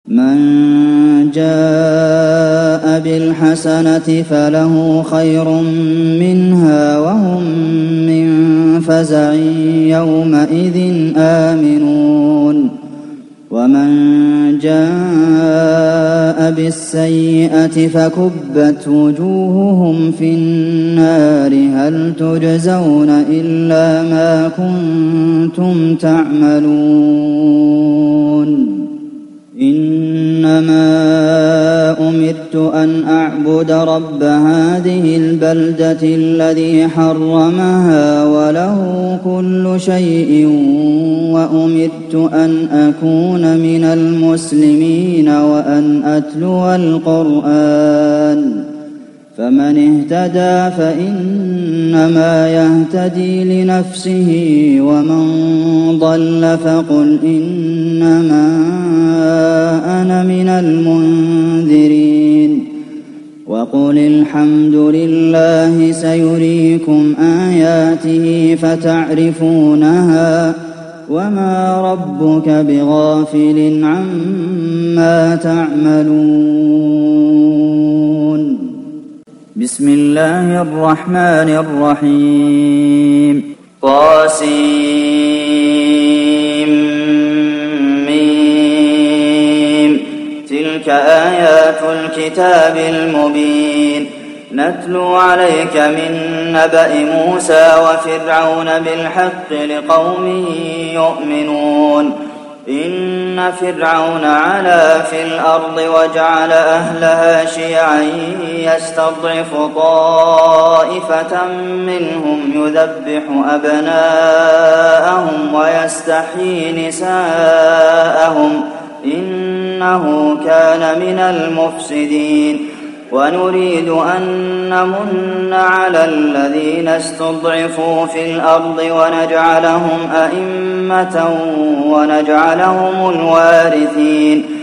من جاء بالحسنة فله خير منها وهم من فزع يومئذ آمنون ومن جاء بالسيئة فكبت وجوههم في النار هل تجزون إلا ما كنتم تعملون إنما أمرت أن أعبد رب هذه البلدة الذي حرمها وله كل شيء وأمرت أن أكون من المسلمين وأن أتلو القرآن فمن اهتدى فإنما يهتدي لنفسه ومن ضل فقل إنما أنا من المنذرين وقل الحمد لله سيريكم آياته فتعرفونها وما ربك بغافل عما تعملون بسم الله الرحمن الرحيم طاسيم تلك آيات الكتاب المبين نتلو عليك من نبأ موسى وفرعون بالحق لقوم يؤمنون إن فرعون علا في الأرض وجعل أهلها شيعا يستضعف طائفة منهم يذبح أبناءهم ويستحيي نساءهم إنه كان من المفسدين ونريد أن نمن على الذين استضعفوا في الأرض ونجعلهم أئمة ونجعلهم الوارثين